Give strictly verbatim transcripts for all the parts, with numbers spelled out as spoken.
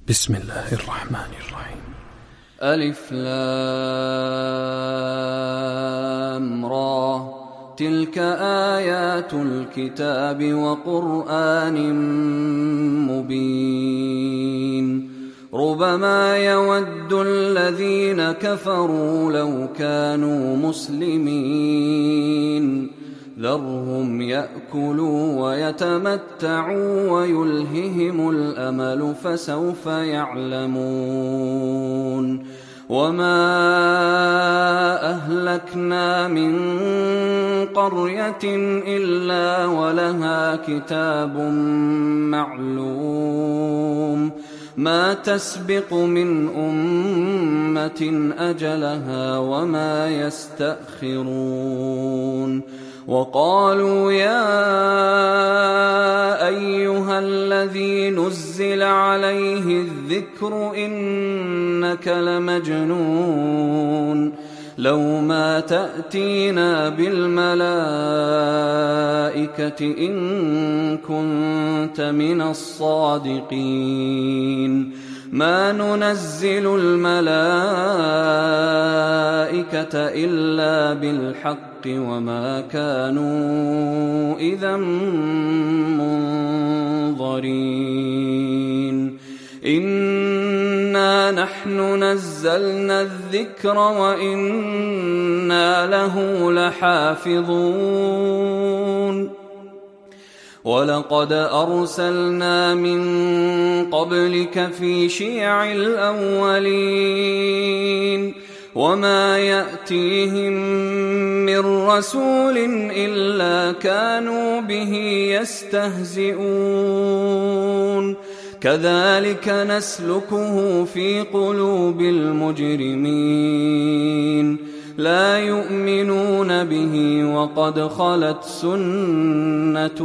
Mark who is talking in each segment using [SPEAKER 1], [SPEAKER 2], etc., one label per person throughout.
[SPEAKER 1] بسم الله الرحمن الرحيم.
[SPEAKER 2] ألف لام را، تلك آيات الكتاب وقرآن مبين. ربما يود الذين كفروا لو كانوا مسلمين، ذرهم يأكلوا ويتمتعوا ويلههم الأمل فسوف يعلمون. وما أهلكنا من قرية إلا ولها كتاب معلوم، ما تسبق من أمة أجلها وما يستأخرون. وقالوا يا أيها الذي نزل عليه الذكر إنك لمجنون، لو ما تأتينا بالملائكة إن كنت من الصادقين، ما ننزل الملائكة إلا بالحق وما كانوا إذا منظرين. إنا نحن نزلنا الذكر وإنا له لحافظون. ولقد أرسلنا من قبلك في شيع الأولين، وما يأتيهم من رسول إلا كانوا به يستهزئون. كذلك نسلكه في قلوب المجرمين، لا يؤمنون به وقد خلت سنة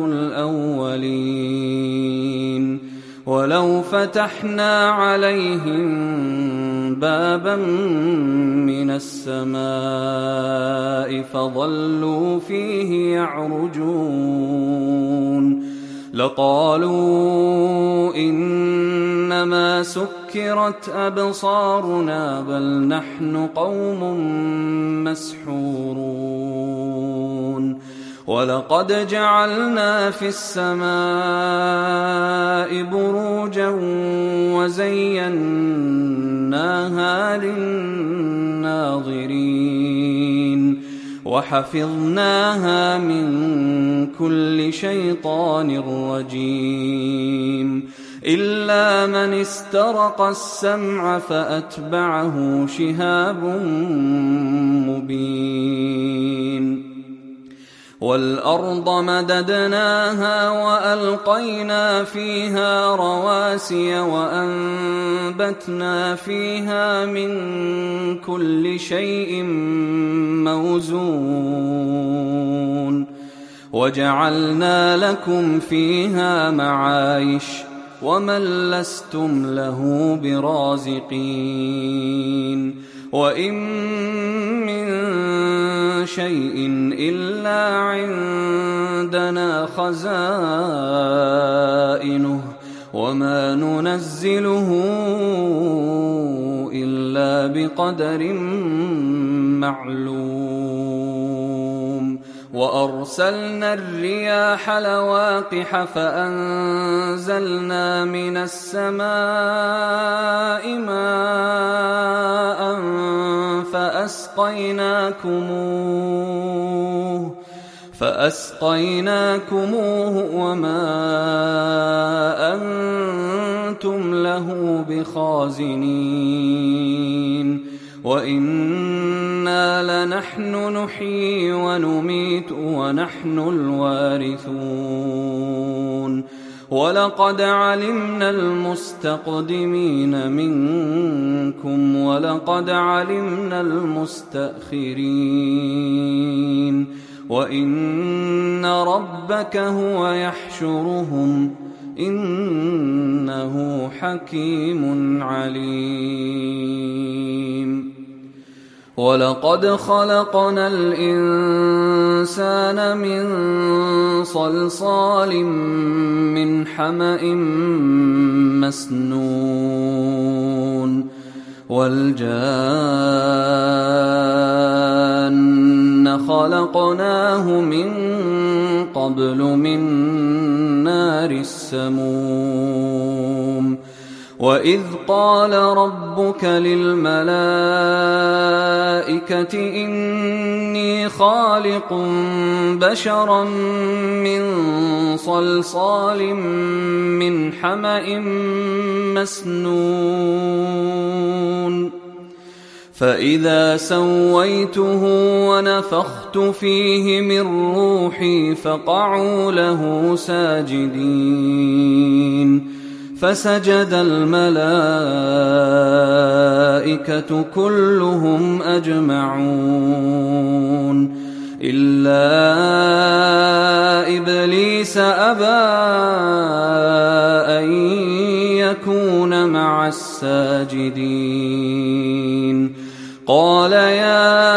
[SPEAKER 2] الأولين. ولو فتحنا عليهم بابا من السماء فظلوا فيه يعرجون لقالوا إنما سكرت أبصارنا بل نحن قوم مسحورون. ولقد جعلنا في السماء بروجا وزيناها للناظرين وحفظناها من كل شيطان رجيم، إلا من استرق السمع فأتبعه شهاب مبين. والأرض مددناها وألقينا فيها رواسي وأنبتنا فيها من كل شيء موزون، وجعلنا لكم فيها معايش ومن لستم له برازقين. وإن من شيء إلا عندنا خزائنه وما ننزله إلا بقدر معلوم. وأرسلنا الرياح لواقح فأنزلنا من السماء ماء فأسقيناكموه فأسقيناكموه وما أنتم له بخازنين. وإنا لنحن نحيي ونميت ونحن الوارثون. ولقد علمنا المستقدمين منكم ولقد علمنا المستأخرين، وإن ربك هو يحشرهم إنه حكيم عليم. ولقد خلقنا الإنسان من صلصال من حمأ مسنون والجان خلقناه من قبل من نار السموم وإذ قال ربك للملائكة إني خالق بشرا من صلصال من حمأ مسنون فإذا سويته ونفخت فيه من روحي فقعوا له ساجدين فسجد الملائكة كلهم أجمعون إلا إبليس أبى أن يكون مع الساجدين قال يا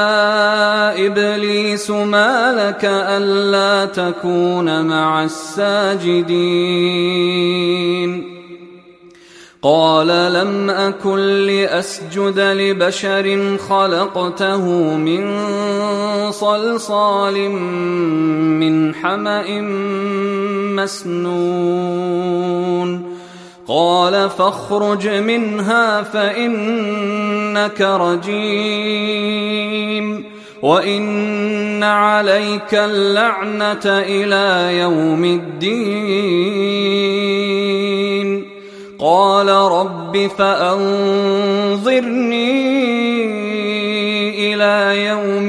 [SPEAKER 2] إبليس ما لك ألا تكون مع الساجدين قال لم أكن لأسجد لبشر خلقته من صلصال من حمأ مسنون قال فاخرج منها فإنك رجيم وإن عليك اللعنة إلى يوم الدين قال رب فأنظرني إلى يوم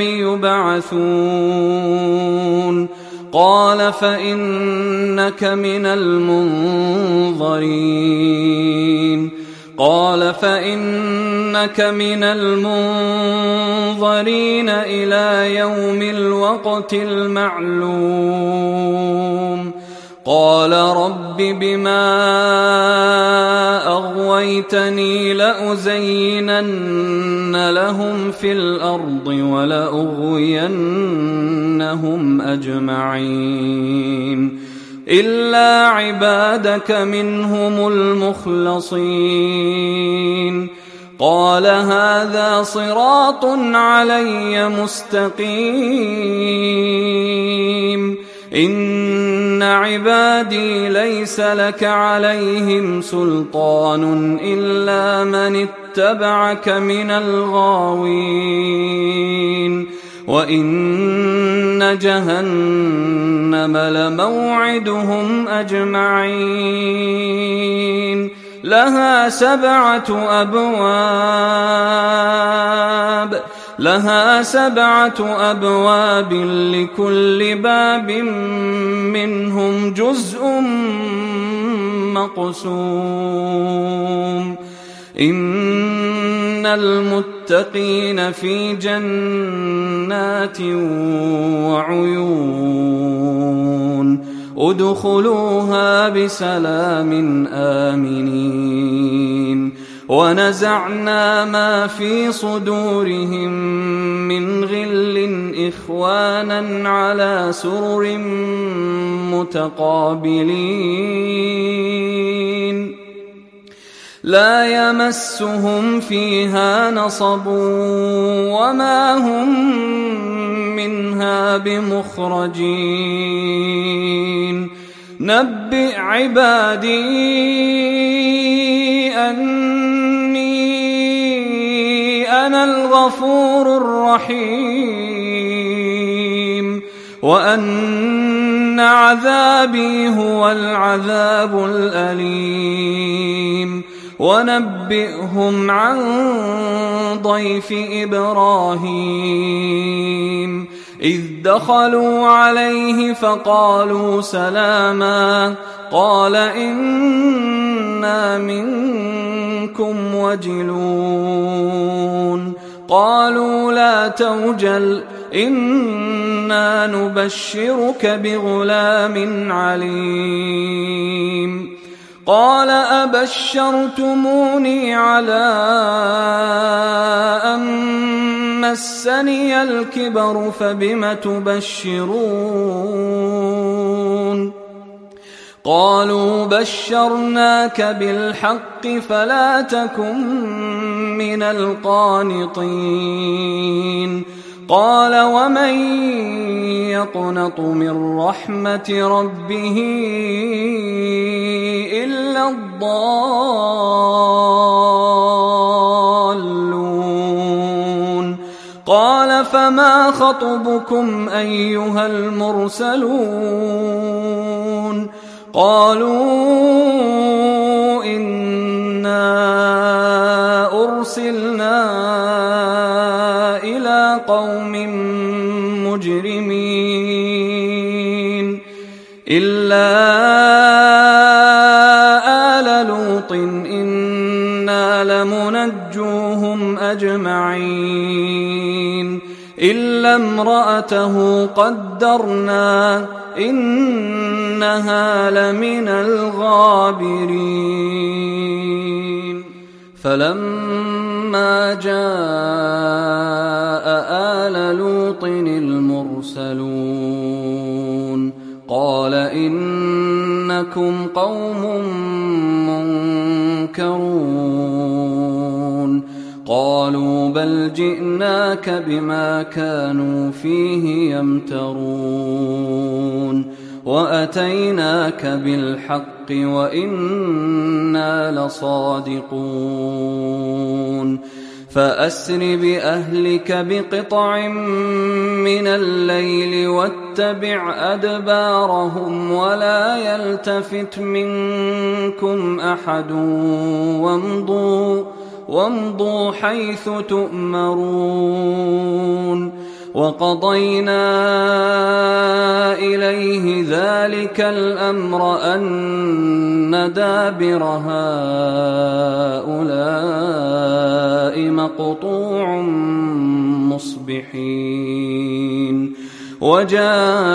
[SPEAKER 2] يبعثون قال فإنك من المنظرين قال فإنك من المنظرين إلى يوم الوقت المعلوم قال رب بما أغويتني لأزينن لهم في الأرض ولأغوينهم أجمعين إلا عبادك منهم المخلصين قال هذا صراط علي مستقيم إن عبادي ليس لك عليهم سلطان إلا من اتبعك من الغاوين وإن جهنم لموعدهم أجمعين لها سبعة أبواب لها سبعة أبواب لكل باب منهم جزء مقسوم إن المتقين في جنات وعيون ادخلوها بسلام آمنين ونزعنا ما في صدورهم من غل إخوانا على سرر متقابلين لا يمسهم فيها نصب وما هم منها بمخرجين نبئ عبادي أني أنا الغفور الرحيم وأن عذابي هو العذاب الأليم ونبئهم عن ضيف إبراهيم إذ دخلوا عليه فقالوا سلاما قال إنا منكم وجلون قالوا لا توجل إنا نبشرك بغلام عليم قال أبشرتموني على أن مسني الكبر فبم تبشرون قالوا بشرناك بالحق فلا تكن من القانطين قال ومن يقنط من رحمة ربه إلا الضالون قال فما خطبكم أيها المرسلون قالوا إنا أرسلنا إلى قوم مجرمين إلا آل لوط إنا لمنجوهم أجمعين إلا امرأته قدرنا إنها لمن الغابرين فلما جاء آل لوط المرسلون قال إنكم قوم منكرون قالوا بل جئناك بما كانوا فيه يمترون وأتيناك بالحق وإنا لصادقون فأسر بأهلك بقطع من الليل واتبع أدبارهم ولا يلتفت منكم أحد وامضوا وامضوا حيث تؤمرون وقضينا إليه ذلك الأمر أن دابر هؤلاء مقطوع مصبحين وجاء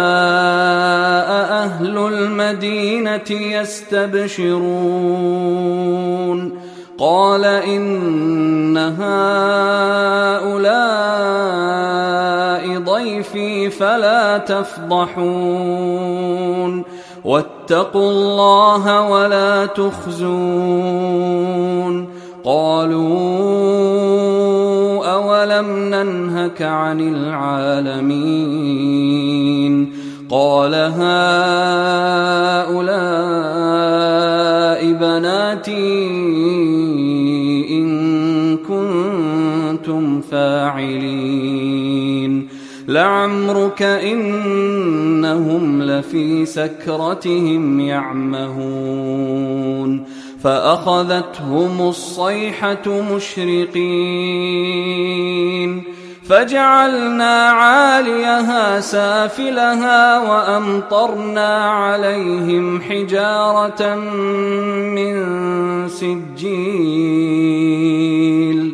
[SPEAKER 2] أهل المدينة يستبشرون قال إن هؤلاء ضيفي فلا تفضحون واتقوا الله ولا تخزون قالوا أولم ننهك عن العالمين قال هؤلاء بناتي إن كنتم فاعلين لعمرك إنهم لفي سكرتهم يعمهون فأخذتهم الصيحة مشرقين فجعلنا عاليها سافلها وأمطرنا عليهم حجارة من سجيل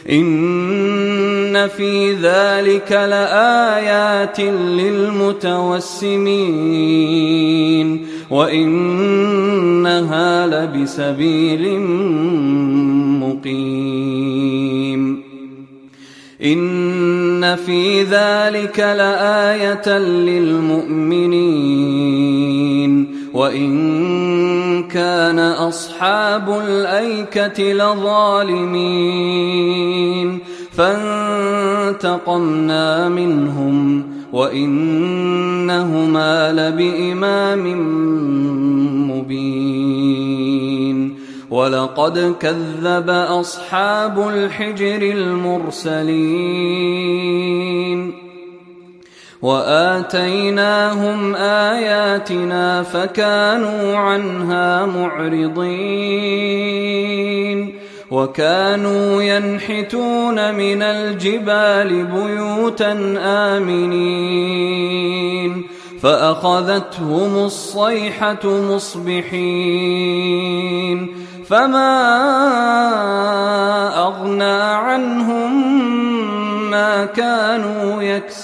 [SPEAKER 2] إن في ذلك لآيات للمتوسمين وإنها لبسبيل مقيم إن في ذلك لآية للمؤمنين وإن كان أصحاب الأيكة لظالمين فانتقمنا منهم وإنهما لبإمام مبين ولقد كذب أصحاب الحجر المرسلين وآتيناهم آياتنا فكانوا عنها معرضين وكانوا ينحتون من الجبال بيوتا آمنين فأخذتهم الصيحة مصبحين فما أغنى عنهم ما كانوا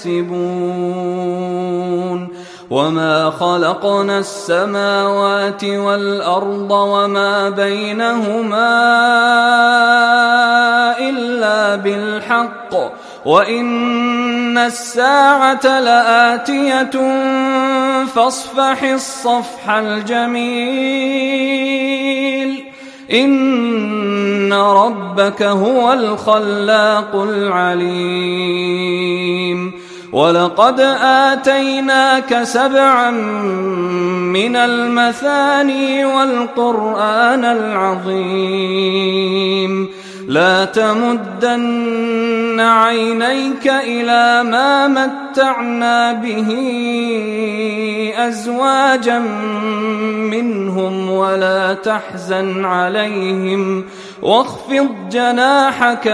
[SPEAKER 2] يكسبون وما خلقنا السماوات والأرض وما بينهما إلا بالحق وإن الساعة لآتية فاصفح الصفح الجميل إن ربك هو الخلاق العليم ولقد آتيناك سبعا من المثاني والقرآن العظيم لا تمدن عينيك إلى ما متعنا به أزواجا منهم ولا تحزن عليهم واخفض جناحك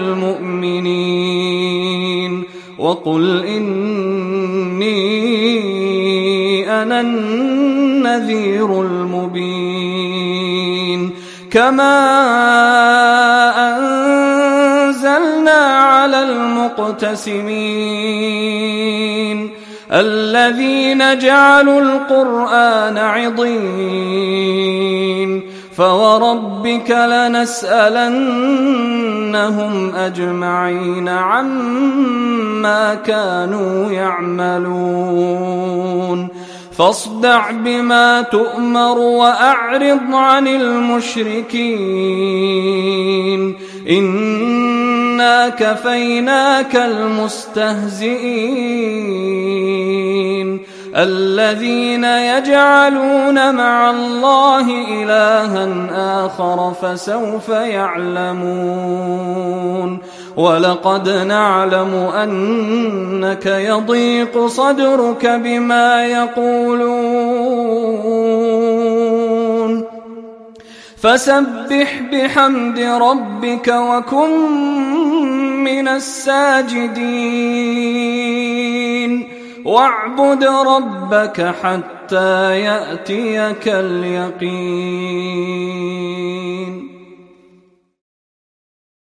[SPEAKER 2] للمؤمنين وقل إني أنا النذير المبين كما أنزلنا على المقتسمين الذين جعلوا القرآن عضين فوربك لنسألنهم أجمعين عما كانوا يعملون فاصدع بما تؤمر وأعرض عن المشركين إنا كفيناك المستهزئين الذين يجعلون مع الله إلها آخر فسوف يعلمون ولقد نعلم أنك يضيق صدرك بما يقولون فسبح بحمد ربك وكن من الساجدين واعبد ربك حتى يأتيك اليقين.